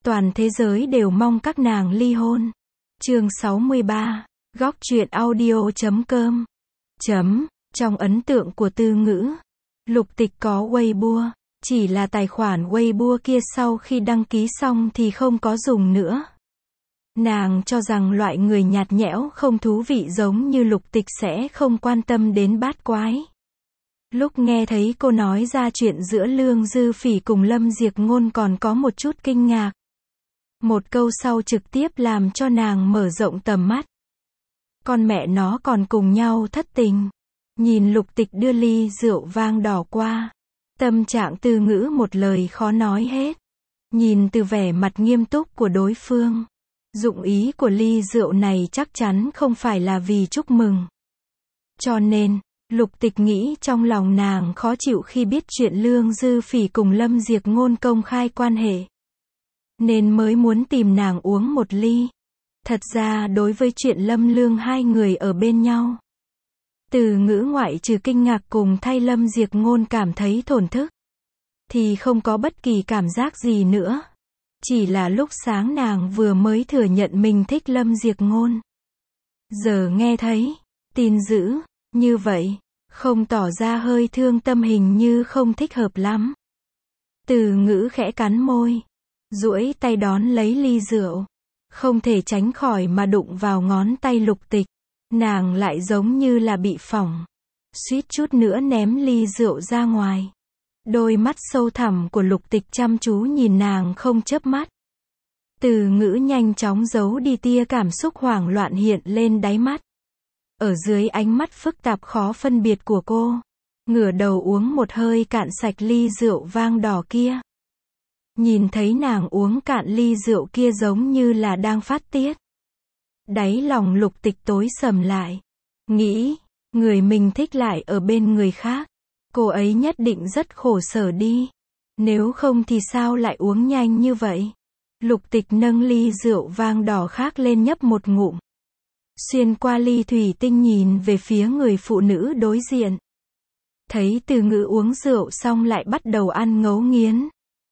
Toàn thế giới đều mong các nàng ly hôn. Chương 63, góc truyện audio.com. Trong ấn tượng của Tư Ngữ, Lục Tịch có Weibo, chỉ là tài khoản Weibo kia sau khi đăng ký xong thì không có dùng nữa. Nàng cho rằng loại người nhạt nhẽo không thú vị giống như Lục Tịch sẽ không quan tâm đến bát quái. Lúc nghe thấy cô nói ra chuyện giữa Lương Dư Phỉ cùng Lâm Diệc Ngôn còn có một chút kinh ngạc. Một câu sau trực tiếp làm cho nàng mở rộng tầm mắt. Con mẹ nó còn cùng nhau thất tình. Nhìn Lục Tịch đưa ly rượu vang đỏ qua. Tâm trạng Tư Ngữ một lời khó nói hết. Nhìn từ vẻ mặt nghiêm túc của đối phương. Dụng ý của ly rượu này chắc chắn không phải là vì chúc mừng. Cho nên, Lục Tịch nghĩ trong lòng nàng khó chịu khi biết chuyện Lương Dư Phỉ cùng Lâm Diệc Ngôn công khai quan hệ. Nên mới muốn tìm nàng uống một ly. Thật ra đối với chuyện Lâm Lương hai người ở bên nhau, Từ Ngữ ngoại trừ kinh ngạc cùng thay Lâm Diệc Ngôn cảm thấy thổn thức, thì không có bất kỳ cảm giác gì nữa. Chỉ là lúc sáng nàng vừa mới thừa nhận mình thích Lâm Diệc Ngôn. Giờ nghe thấy tin dữ như vậy, không tỏ ra hơi thương tâm hình như không thích hợp lắm. Từ Ngữ khẽ cắn môi, duỗi tay đón lấy ly rượu. Không thể tránh khỏi mà đụng vào ngón tay Lục Tịch. Nàng lại giống như là bị phỏng. Suýt chút nữa ném ly rượu ra ngoài. Đôi mắt sâu thẳm của Lục Tịch chăm chú nhìn nàng không chớp mắt. Từ Ngữ nhanh chóng giấu đi tia cảm xúc hoảng loạn hiện lên đáy mắt. Ở dưới ánh mắt phức tạp khó phân biệt của cô, ngửa đầu uống một hơi cạn sạch ly rượu vang đỏ kia. Nhìn thấy nàng uống cạn ly rượu kia giống như là đang phát tiết. Đáy lòng Lục Tịch tối sầm lại. Nghĩ, người mình thích lại ở bên người khác. Cô ấy nhất định rất khổ sở đi. Nếu không thì sao lại uống nhanh như vậy? Lục Tịch nâng ly rượu vang đỏ khác lên nhấp một ngụm. Xuyên qua ly thủy tinh nhìn về phía người phụ nữ đối diện. Thấy Từ Ngữ uống rượu xong lại bắt đầu ăn ngấu nghiến.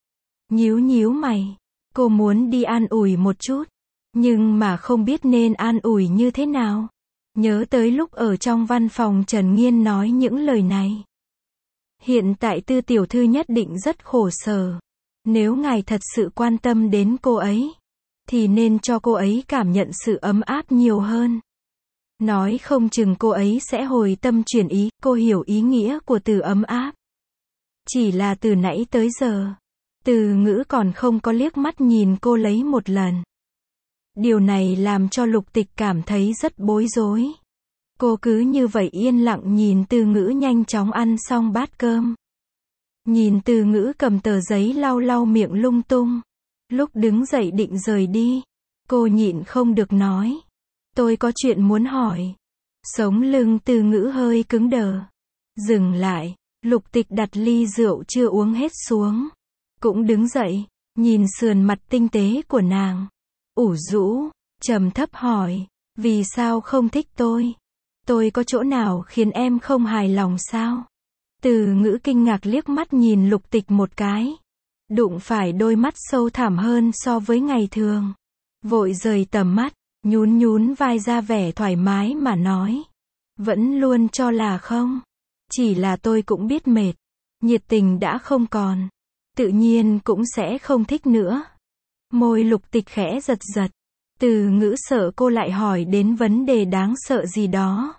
Nhíu mày, cô muốn đi an ủi một chút, nhưng mà không biết nên an ủi như thế nào. Nhớ tới lúc ở trong văn phòng Trần Nghiên nói những lời này. Hiện tại Tư tiểu thư nhất định rất khổ sở. Nếu ngài thật sự quan tâm đến cô ấy, thì nên cho cô ấy cảm nhận sự ấm áp nhiều hơn. Nói không chừng cô ấy sẽ hồi tâm chuyển ý. Cô hiểu ý nghĩa của từ ấm áp. Chỉ là từ nãy tới giờ, Từ Ngữ còn không có liếc mắt nhìn cô lấy một lần. Điều này làm cho Lục Tịch cảm thấy rất bối rối. Cô cứ như vậy yên lặng nhìn Từ Ngữ nhanh chóng ăn xong bát cơm. Nhìn Từ Ngữ cầm tờ giấy lau miệng lung tung. Lúc đứng dậy định rời đi, cô nhịn không được nói. Tôi có chuyện muốn hỏi. Sống lưng Từ Ngữ hơi cứng đờ. Dừng lại, Lục Tịch đặt ly rượu chưa uống hết xuống. Cũng đứng dậy, nhìn sườn mặt tinh tế của nàng. Ủ rũ, trầm thấp hỏi, vì sao không thích tôi? Tôi có chỗ nào khiến em không hài lòng sao? Từ Ngữ kinh ngạc liếc mắt nhìn Lục Tịch một cái. Đụng phải đôi mắt sâu thẳm hơn so với ngày thường. Vội rời tầm mắt, nhún vai ra vẻ thoải mái mà nói. Vẫn luôn cho là không. Chỉ là tôi cũng biết mệt. Nhiệt tình đã không còn. Tự nhiên cũng sẽ không thích nữa. Môi Lục Tịch khẽ giật. Từ Ngữ sợ cô lại hỏi đến vấn đề đáng sợ gì đó.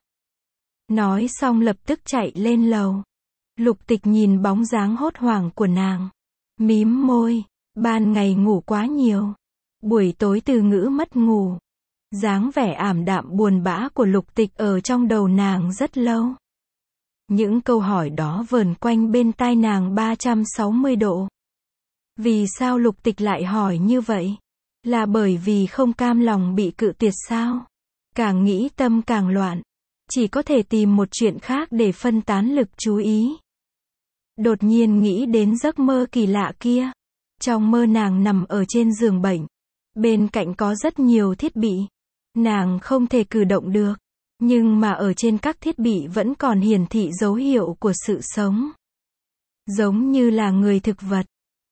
Nói xong lập tức chạy lên lầu. Lục Tịch nhìn bóng dáng hốt hoảng của nàng. Mím môi. Ban ngày ngủ quá nhiều. Buổi tối Từ Ngữ mất ngủ. Dáng vẻ ảm đạm buồn bã của Lục Tịch ở trong đầu nàng rất lâu. Những câu hỏi đó vờn quanh bên tai nàng 360 độ. Vì sao Lục Tịch lại hỏi như vậy? Là bởi vì không cam lòng bị cự tuyệt sao? Càng nghĩ tâm càng loạn. Chỉ có thể tìm một chuyện khác để phân tán lực chú ý. Đột nhiên nghĩ đến giấc mơ kỳ lạ kia. Trong mơ nàng nằm ở trên giường bệnh. Bên cạnh có rất nhiều thiết bị. Nàng không thể cử động được. Nhưng mà ở trên các thiết bị vẫn còn hiển thị dấu hiệu của sự sống. Giống như là người thực vật.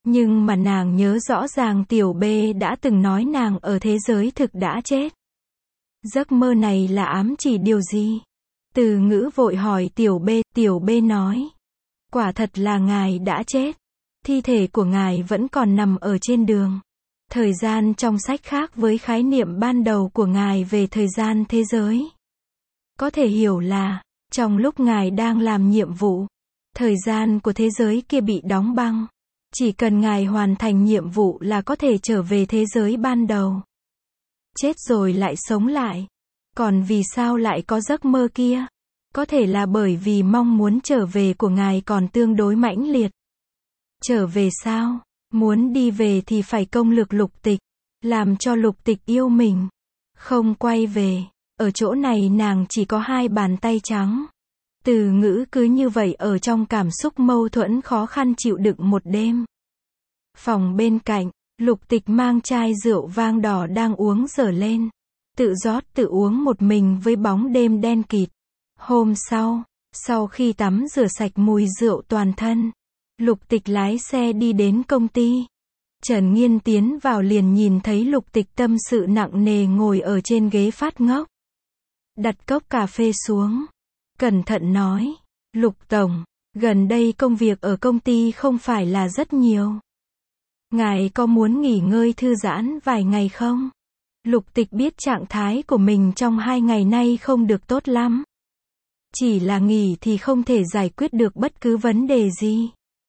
Nhưng mà nàng nhớ rõ ràng tiểu B đã từng nói nàng ở thế giới thực đã chết. Giấc mơ này là ám chỉ điều gì? Từ Ngữ vội hỏi tiểu B nói. Quả thật là ngài đã chết. Thi thể của ngài vẫn còn nằm ở trên đường. Thời gian trong sách khác với khái niệm ban đầu của ngài về thời gian thế giới. Có thể hiểu là, trong lúc ngài đang làm nhiệm vụ, thời gian của thế giới kia bị đóng băng. Chỉ cần ngài hoàn thành nhiệm vụ là có thể trở về thế giới ban đầu. Chết rồi lại sống lại. Còn vì sao lại có giấc mơ kia? Có thể là bởi vì mong muốn trở về của ngài còn tương đối mãnh liệt. Trở về sao? Muốn đi về thì phải công lược Lục Tịch. Làm cho Lục Tịch yêu mình. Không quay về. Ở chỗ này nàng chỉ có 2 bàn tay trắng. Từ Ngữ cứ như vậy ở trong cảm xúc mâu thuẫn khó khăn chịu đựng một đêm. Phòng bên cạnh, Lục Tịch mang chai rượu vang đỏ đang uống dở lên. Tự rót tự uống một mình với bóng đêm đen kịt. Hôm sau khi tắm rửa sạch mùi rượu toàn thân, Lục Tịch lái xe đi đến công ty. Trần Nghiên tiến vào liền nhìn thấy Lục Tịch tâm sự nặng nề ngồi ở trên ghế phát ngốc. Đặt cốc cà phê xuống. Cẩn thận nói. Lục Tổng, gần đây công việc ở công ty không phải là rất nhiều. Ngài có muốn nghỉ ngơi thư giãn vài ngày không? Lục Tịch biết trạng thái của mình trong 2 ngày nay không được tốt lắm. Chỉ là nghỉ thì không thể giải quyết được bất cứ vấn đề gì.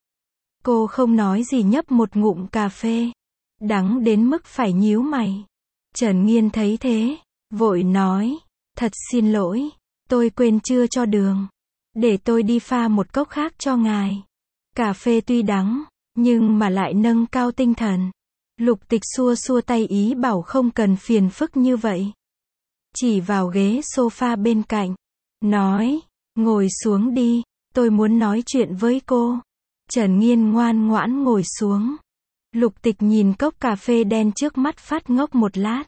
Cô không nói gì nhấp một ngụm cà phê. Đắng đến mức phải nhíu mày. Trần Nghiên thấy thế, vội nói. Thật xin lỗi, tôi quên chưa cho đường. Để tôi đi pha một cốc khác cho ngài. Cà phê tuy đắng, nhưng mà lại nâng cao tinh thần. Lục Tịch xua xua tay ý bảo không cần phiền phức như vậy. Chỉ vào ghế sofa bên cạnh. Nói, ngồi xuống đi, tôi muốn nói chuyện với cô. Trần Nghiên ngoan ngoãn ngồi xuống. Lục Tịch nhìn cốc cà phê đen trước mắt phát ngốc một lát.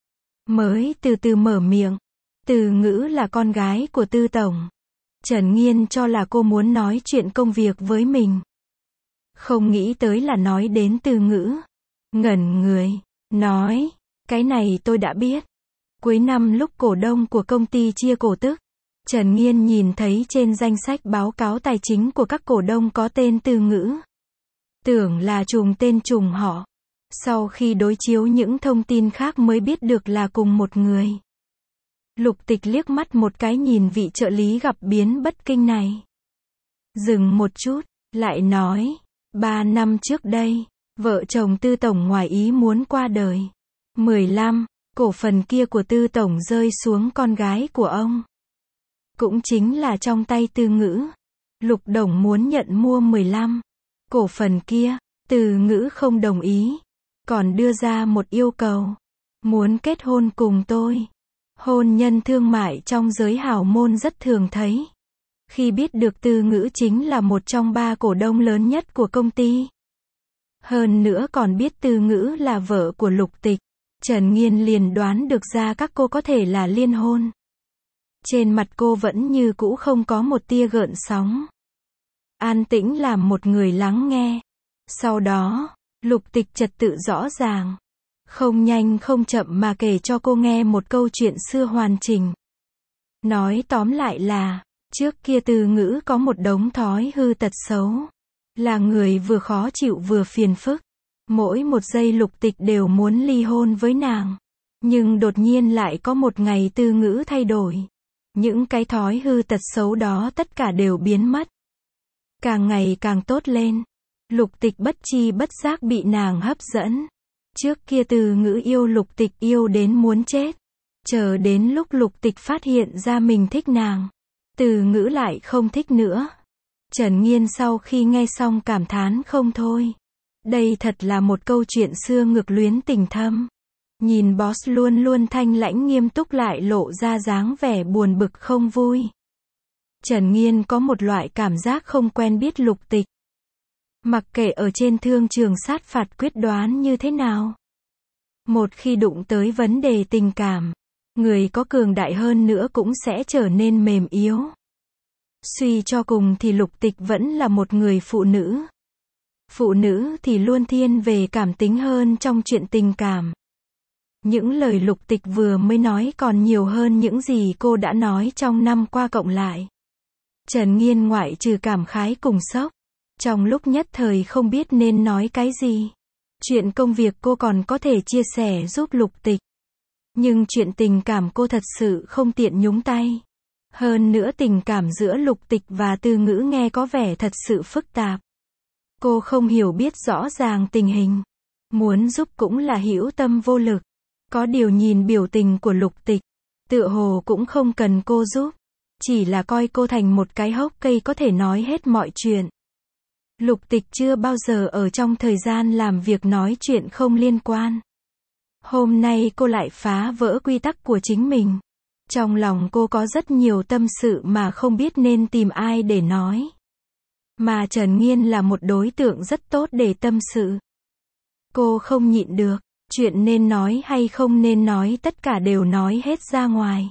Mới từ từ mở miệng. Từ Ngữ là con gái của Tư Tổng. Trần Nghiên cho là cô muốn nói chuyện công việc với mình. Không nghĩ tới là nói đến Từ Ngữ. Ngẩn người, nói, cái này tôi đã biết. Cuối năm lúc cổ đông của công ty chia cổ tức, Trần Nghiên nhìn thấy trên danh sách báo cáo tài chính của các cổ đông có tên Từ Ngữ. Tưởng là trùng tên trùng họ. Sau khi đối chiếu những thông tin khác mới biết được là cùng một người. Lục Tịch liếc mắt một cái nhìn vị trợ lý gặp biến bất kinh này. Dừng một chút, lại nói, 3 năm trước đây, vợ chồng Tư Tổng ngoài ý muốn qua đời. 15, cổ phần kia của Tư Tổng rơi xuống con gái của ông. Cũng chính là trong tay Từ Ngữ. Lục Đồng muốn nhận mua 15 cổ phần kia, Từ Ngữ không đồng ý. Còn đưa ra một yêu cầu. Muốn kết hôn cùng tôi. Hôn nhân thương mại trong giới hào môn rất thường thấy. Khi biết được Từ Ngữ chính là một trong 3 cổ đông lớn nhất của công ty. Hơn nữa còn biết Từ Ngữ là vợ của Lục Tịch. Trần Nghiên liền đoán được ra các cô có thể là liên hôn. Trên mặt cô vẫn như cũ không có một tia gợn sóng. An tĩnh làm một người lắng nghe. Sau đó, Lục Tịch trật tự rõ ràng. Không nhanh không chậm mà kể cho cô nghe một câu chuyện xưa hoàn chỉnh. Nói tóm lại là, trước kia Từ Ngữ có một đống thói hư tật xấu. Là người vừa khó chịu vừa phiền phức. Mỗi một giây Lục Tịch đều muốn ly hôn với nàng. Nhưng đột nhiên lại có một ngày Từ Ngữ thay đổi. Những cái thói hư tật xấu đó tất cả đều biến mất. Càng ngày càng tốt lên. Lục Tịch bất chi bất giác bị nàng hấp dẫn. Trước kia Từ Ngữ yêu Lục Tịch yêu đến muốn chết. Chờ đến lúc Lục Tịch phát hiện ra mình thích nàng. Từ Ngữ lại không thích nữa. Trần Nghiên sau khi nghe xong cảm thán không thôi. Đây thật là một câu chuyện xưa ngược luyến tình thâm. Nhìn boss luôn luôn thanh lãnh nghiêm túc lại lộ ra dáng vẻ buồn bực không vui. Trần Nghiên có một loại cảm giác không quen biết Lục Tịch. Mặc kệ ở trên thương trường sát phạt quyết đoán như thế nào. Một khi đụng tới vấn đề tình cảm, người có cường đại hơn nữa cũng sẽ trở nên mềm yếu. Suy cho cùng thì Lục Tịch vẫn là một người phụ nữ. Phụ nữ thì luôn thiên về cảm tính hơn trong chuyện tình cảm. Những lời Lục Tịch vừa mới nói còn nhiều hơn những gì cô đã nói trong năm qua cộng lại. Trần Nghiên ngoại trừ cảm khái cùng sốc. Trong lúc nhất thời không biết nên nói cái gì. Chuyện công việc cô còn có thể chia sẻ giúp Lục Tịch. Nhưng chuyện tình cảm cô thật sự không tiện nhúng tay. Hơn nữa tình cảm giữa Lục Tịch và Từ Ngữ nghe có vẻ thật sự phức tạp. Cô không hiểu biết rõ ràng tình hình. Muốn giúp cũng là hữu tâm vô lực. Có điều nhìn biểu tình của Lục Tịch, tựa hồ cũng không cần cô giúp. Chỉ là coi cô thành một cái hốc cây có thể nói hết mọi chuyện. Lục Tịch chưa bao giờ ở trong thời gian làm việc nói chuyện không liên quan. Hôm nay cô lại phá vỡ quy tắc của chính mình. Trong lòng cô có rất nhiều tâm sự mà không biết nên tìm ai để nói. Mà Trần Nghiên là một đối tượng rất tốt để tâm sự. Cô không nhịn được, chuyện nên nói hay không nên nói tất cả đều nói hết ra ngoài.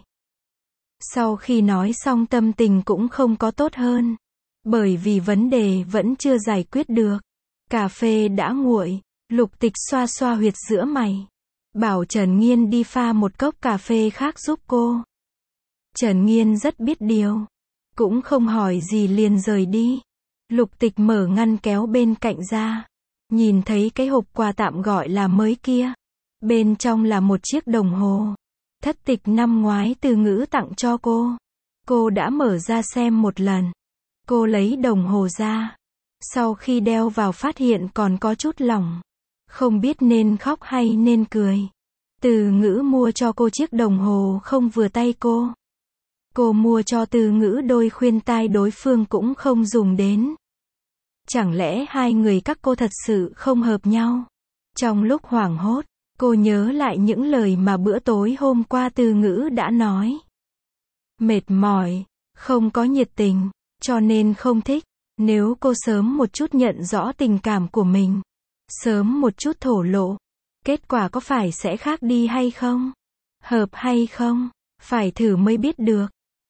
Sau khi nói xong tâm tình cũng không có tốt hơn. Bởi vì vấn đề vẫn chưa giải quyết được. Cà phê đã nguội, Lục Tịch xoa xoa huyệt giữa mày. Bảo Trần Nghiên đi pha một cốc cà phê khác giúp cô. Trần Nghiên rất biết điều. Cũng không hỏi gì liền rời đi. Lục Tịch mở ngăn kéo bên cạnh ra. Nhìn thấy cái hộp quà tạm gọi là mới kia. Bên trong là một chiếc đồng hồ. Thất tịch năm ngoái Từ Ngữ tặng cho cô. Cô đã mở ra xem một lần. Cô lấy đồng hồ ra. Sau khi đeo vào phát hiện còn có chút lỏng. Không biết nên khóc hay nên cười. Từ Ngữ mua cho cô chiếc đồng hồ không vừa tay cô. Cô mua cho Từ Ngữ đôi khuyên tai đối phương cũng không dùng đến. Chẳng lẽ hai người các cô thật sự không hợp nhau? Trong lúc hoảng hốt, cô nhớ lại những lời mà bữa tối hôm qua Từ Ngữ đã nói. Mệt mỏi, không có nhiệt tình, cho nên không thích. Nếu cô sớm một chút nhận rõ tình cảm của mình, sớm một chút thổ lộ, kết quả có phải sẽ khác đi hay không? Hợp hay không? Phải thử mới biết được.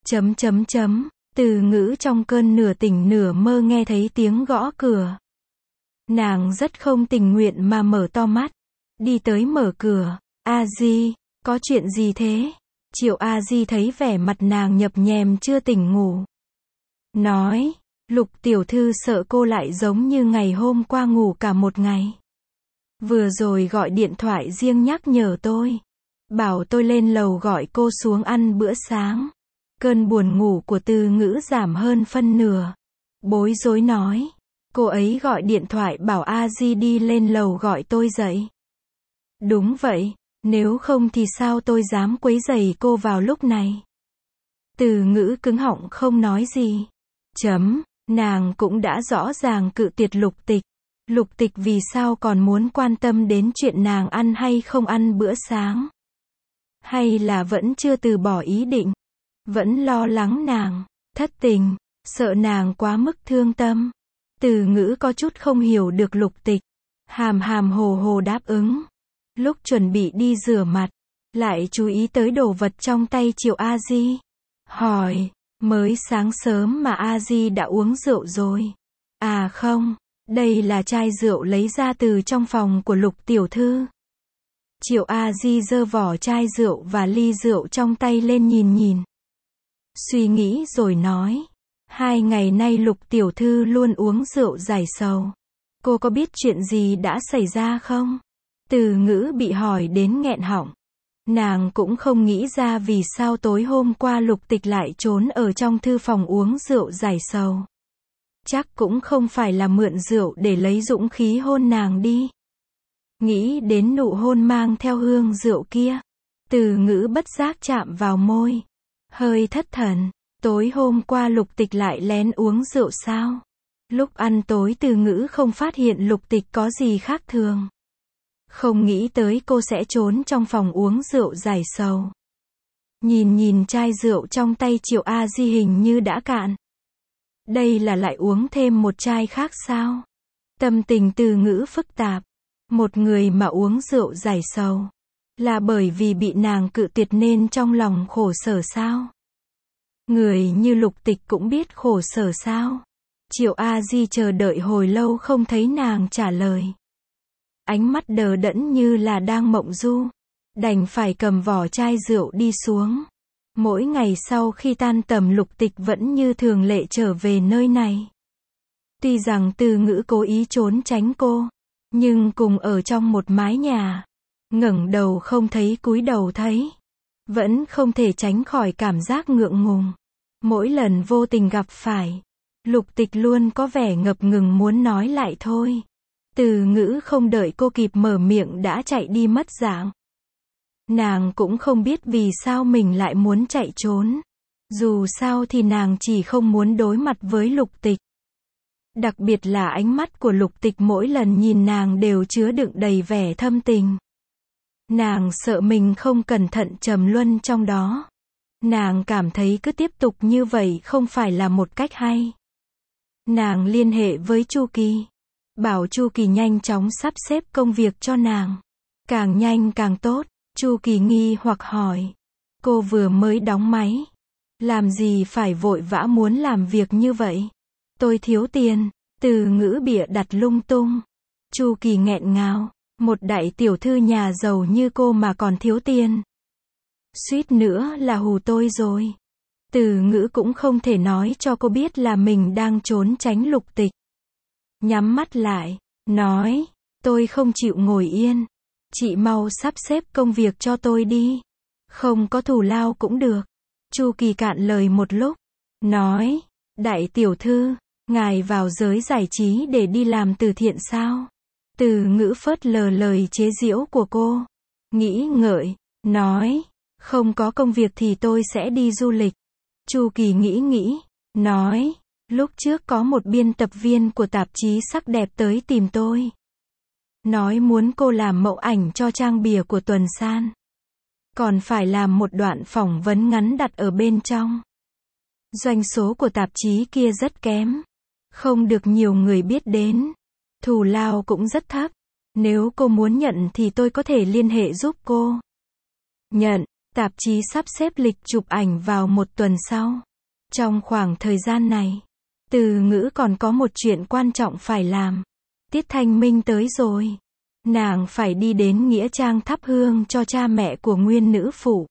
Từ Ngữ trong cơn nửa tỉnh nửa mơ nghe thấy tiếng gõ cửa. Nàng rất không tình nguyện mà mở to mắt. Đi tới mở cửa. A Di, có chuyện gì thế? Triệu A Di thấy vẻ mặt nàng nhập nhèm chưa tỉnh ngủ. Nói, Lục tiểu thư sợ cô lại giống như ngày hôm qua ngủ cả một ngày. Vừa rồi gọi điện thoại riêng nhắc nhở tôi. Bảo tôi lên lầu gọi cô xuống ăn bữa sáng. Cơn buồn ngủ của Từ Ngữ giảm hơn phân nửa. Bối rối nói. Cô ấy gọi điện thoại bảo A Di đi lên lầu gọi tôi dậy. Đúng vậy, nếu không thì sao tôi dám quấy rầy cô vào lúc này. Từ Ngữ cứng họng không nói gì. Nàng cũng đã rõ ràng cự tuyệt Lục Tịch. Lục Tịch vì sao còn muốn quan tâm đến chuyện nàng ăn hay không ăn bữa sáng? Hay là vẫn chưa từ bỏ ý định? Vẫn lo lắng nàng thất tình, sợ nàng quá mức thương tâm. Từ Ngữ có chút không hiểu được Lục Tịch. Hàm hồ hồ đáp ứng. Lúc chuẩn bị đi rửa mặt, lại chú ý tới đồ vật trong tay Triệu A Di. Hỏi, mới sáng sớm mà A Di đã uống rượu rồi? À không, đây là chai rượu lấy ra từ trong phòng của Lục tiểu thư. Triệu A Di giơ vỏ chai rượu và ly rượu trong tay lên nhìn. Suy nghĩ rồi nói, 2 ngày nay Lục tiểu thư luôn uống rượu giải sầu. Cô có biết chuyện gì đã xảy ra không? Từ Ngữ bị hỏi đến nghẹn họng. Nàng cũng không nghĩ ra vì sao tối hôm qua Lục Tịch lại trốn ở trong thư phòng uống rượu giải sầu. Chắc cũng không phải là mượn rượu để lấy dũng khí hôn nàng đi. Nghĩ đến nụ hôn mang theo hương rượu kia. Từ Ngữ bất giác chạm vào môi. Hơi thất thần. Tối hôm qua Lục Tịch lại lén uống rượu sao? Lúc ăn tối Từ Ngữ không phát hiện Lục Tịch có gì khác thường. Không nghĩ tới cô sẽ trốn trong phòng uống rượu giải sầu. Nhìn chai rượu trong tay Triệu A Di hình như đã cạn. Đây là lại uống thêm một chai khác sao? Tâm tình Từ Ngữ phức tạp. Một người mà uống rượu giải sầu. Là bởi vì bị nàng cự tuyệt nên trong lòng khổ sở sao? Người như Lục Tịch cũng biết khổ sở sao? Triệu A Di chờ đợi hồi lâu không thấy nàng trả lời. Ánh mắt đờ đẫn như là đang mộng du. Đành phải cầm vỏ chai rượu đi xuống. Mỗi ngày sau khi tan tầm Lục Tịch vẫn như thường lệ trở về nơi này. Tuy rằng Từ Ngữ cố ý trốn tránh cô, nhưng cùng ở trong một mái nhà, ngẩng đầu không thấy cúi đầu thấy, vẫn không thể tránh khỏi cảm giác ngượng ngùng. Mỗi lần vô tình gặp phải, Lục Tịch luôn có vẻ ngập ngừng muốn nói lại thôi. Từ Ngữ không đợi cô kịp mở miệng đã chạy đi mất dạng. Nàng cũng không biết vì sao mình lại muốn chạy trốn. Dù sao thì nàng chỉ không muốn đối mặt với Lục Tịch. Đặc biệt là ánh mắt của Lục Tịch mỗi lần nhìn nàng đều chứa đựng đầy vẻ thâm tình. Nàng sợ mình không cẩn thận trầm luân trong đó. Nàng cảm thấy cứ tiếp tục như vậy không phải là một cách hay. Nàng liên hệ với Chu Kỳ, bảo Chu Kỳ nhanh chóng sắp xếp công việc cho nàng. Càng nhanh càng tốt. Chu Kỳ nghi hoặc hỏi. Cô vừa mới đóng máy. Làm gì phải vội vã muốn làm việc như vậy? Tôi thiếu tiền. Từ Ngữ bịa đặt lung tung. Chu Kỳ nghẹn ngào. Một đại tiểu thư nhà giàu như cô mà còn thiếu tiền. Suýt nữa là hù tôi rồi. Từ Ngữ cũng không thể nói cho cô biết là mình đang trốn tránh Lục Tịch. Nhắm mắt lại, nói, tôi không chịu ngồi yên. Chị mau sắp xếp công việc cho tôi đi. Không có thù lao cũng được. Chu Kỳ cạn lời một lúc, nói, đại tiểu thư, ngài vào giới giải trí để đi làm từ thiện sao? Từ Ngữ phớt lờ lời chế giễu của cô. Nghĩ ngợi, nói, không có công việc thì tôi sẽ đi du lịch. Chu Kỳ nghĩ, nói, lúc trước có một biên tập viên của tạp chí sắc đẹp tới tìm tôi. Nói muốn cô làm mẫu ảnh cho trang bìa của tuần san. Còn phải làm một đoạn phỏng vấn ngắn đặt ở bên trong. Doanh số của tạp chí kia rất kém. Không được nhiều người biết đến. Thù lao cũng rất thấp. Nếu cô muốn nhận thì tôi có thể liên hệ giúp cô. Nhận, tạp chí sắp xếp lịch chụp ảnh vào một tuần sau. Trong khoảng thời gian này, Từ Ngữ còn có một chuyện quan trọng phải làm. Tiết Thanh Minh tới rồi. Nàng phải đi đến nghĩa trang thắp hương cho cha mẹ của nguyên nữ phụ.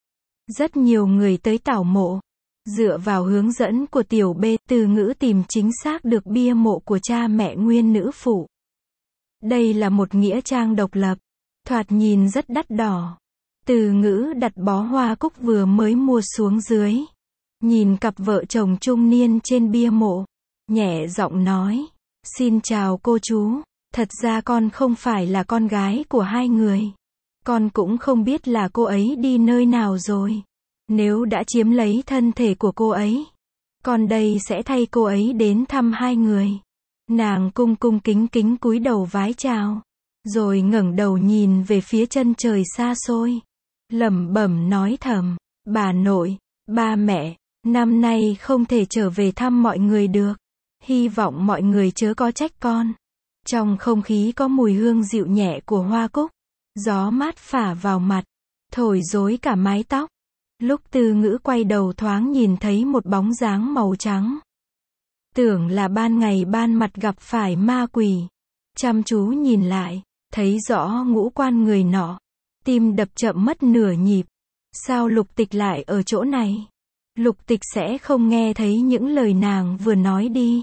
Rất nhiều người tới tảo mộ. Dựa vào hướng dẫn của tiểu B, Từ Ngữ tìm chính xác được bia mộ của cha mẹ nguyên nữ phụ. Đây là một nghĩa trang độc lập. Thoạt nhìn rất đắt đỏ. Từ Ngữ đặt bó hoa cúc vừa mới mua xuống dưới. Nhìn cặp vợ chồng trung niên trên bia mộ. Nhẹ giọng nói. Xin chào cô chú. Thật ra con không phải là con gái của hai người. Con cũng không biết là cô ấy đi nơi nào rồi. Nếu đã chiếm lấy thân thể của cô ấy, con đây sẽ thay cô ấy đến thăm hai người. Nàng cung cung kính kính cúi đầu vái chào. Rồi ngẩng đầu nhìn về phía chân trời xa xôi. Lẩm bẩm nói thầm. Bà nội, ba mẹ, năm nay không thể trở về thăm mọi người được. Hy vọng mọi người chớ có trách con. Trong không khí có mùi hương dịu nhẹ của hoa cúc. Gió mát phả vào mặt, thổi rối cả mái tóc. Lúc Từ Ngữ quay đầu thoáng nhìn thấy một bóng dáng màu trắng. Tưởng là ban ngày ban mặt gặp phải ma quỷ. Chăm chú nhìn lại, thấy rõ ngũ quan người nọ. Tim đập chậm mất nửa nhịp. Sao Lục Tịch lại ở chỗ này? Lục Tịch sẽ không nghe thấy những lời nàng vừa nói đi.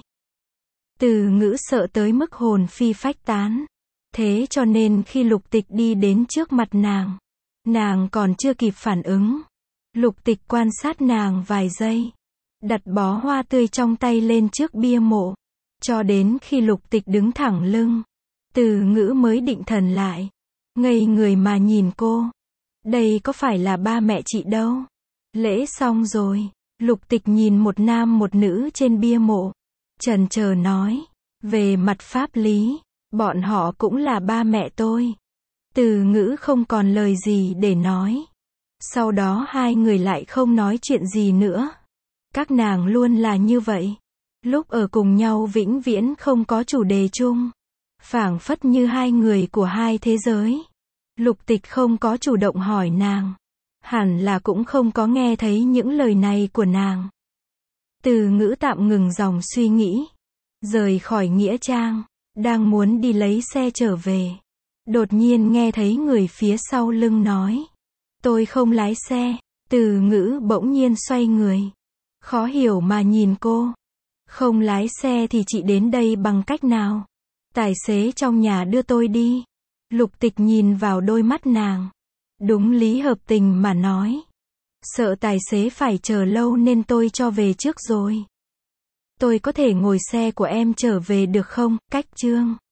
Từ Ngữ sợ tới mức hồn phi phách tán. Thế cho nên khi Lục Tịch đi đến trước mặt nàng còn chưa kịp phản ứng. Lục Tịch quan sát nàng vài giây. Đặt bó hoa tươi trong tay lên trước bia mộ. Cho đến khi Lục Tịch đứng thẳng lưng. Từ Ngữ mới định thần lại. Ngây người mà nhìn cô. Đây có phải là ba mẹ chị đâu? Lễ xong rồi. Lục Tịch nhìn một nam một nữ trên bia mộ. Chần chờ nói. Về mặt pháp lý, bọn họ cũng là ba mẹ tôi. Từ Ngữ không còn lời gì để nói. Sau đó hai người lại không nói chuyện gì nữa. Các nàng luôn là như vậy. Lúc ở cùng nhau vĩnh viễn không có chủ đề chung. Phảng phất như hai người của hai thế giới. Lục Tịch không có chủ động hỏi nàng. Hẳn là cũng không có nghe thấy những lời này của nàng. Từ Ngữ tạm ngừng dòng suy nghĩ. Rời khỏi nghĩa trang, đang muốn đi lấy xe trở về. Đột nhiên nghe thấy người phía sau lưng nói. Tôi không lái xe. Từ Ngữ bỗng nhiên xoay người. Khó hiểu mà nhìn cô. Không lái xe thì chị đến đây bằng cách nào? Tài xế trong nhà đưa tôi đi. Lục Tịch nhìn vào đôi mắt nàng. Đúng lý hợp tình mà nói. Sợ tài xế phải chờ lâu nên tôi cho về trước rồi. Tôi có thể ngồi xe của em trở về được không? Cách Trương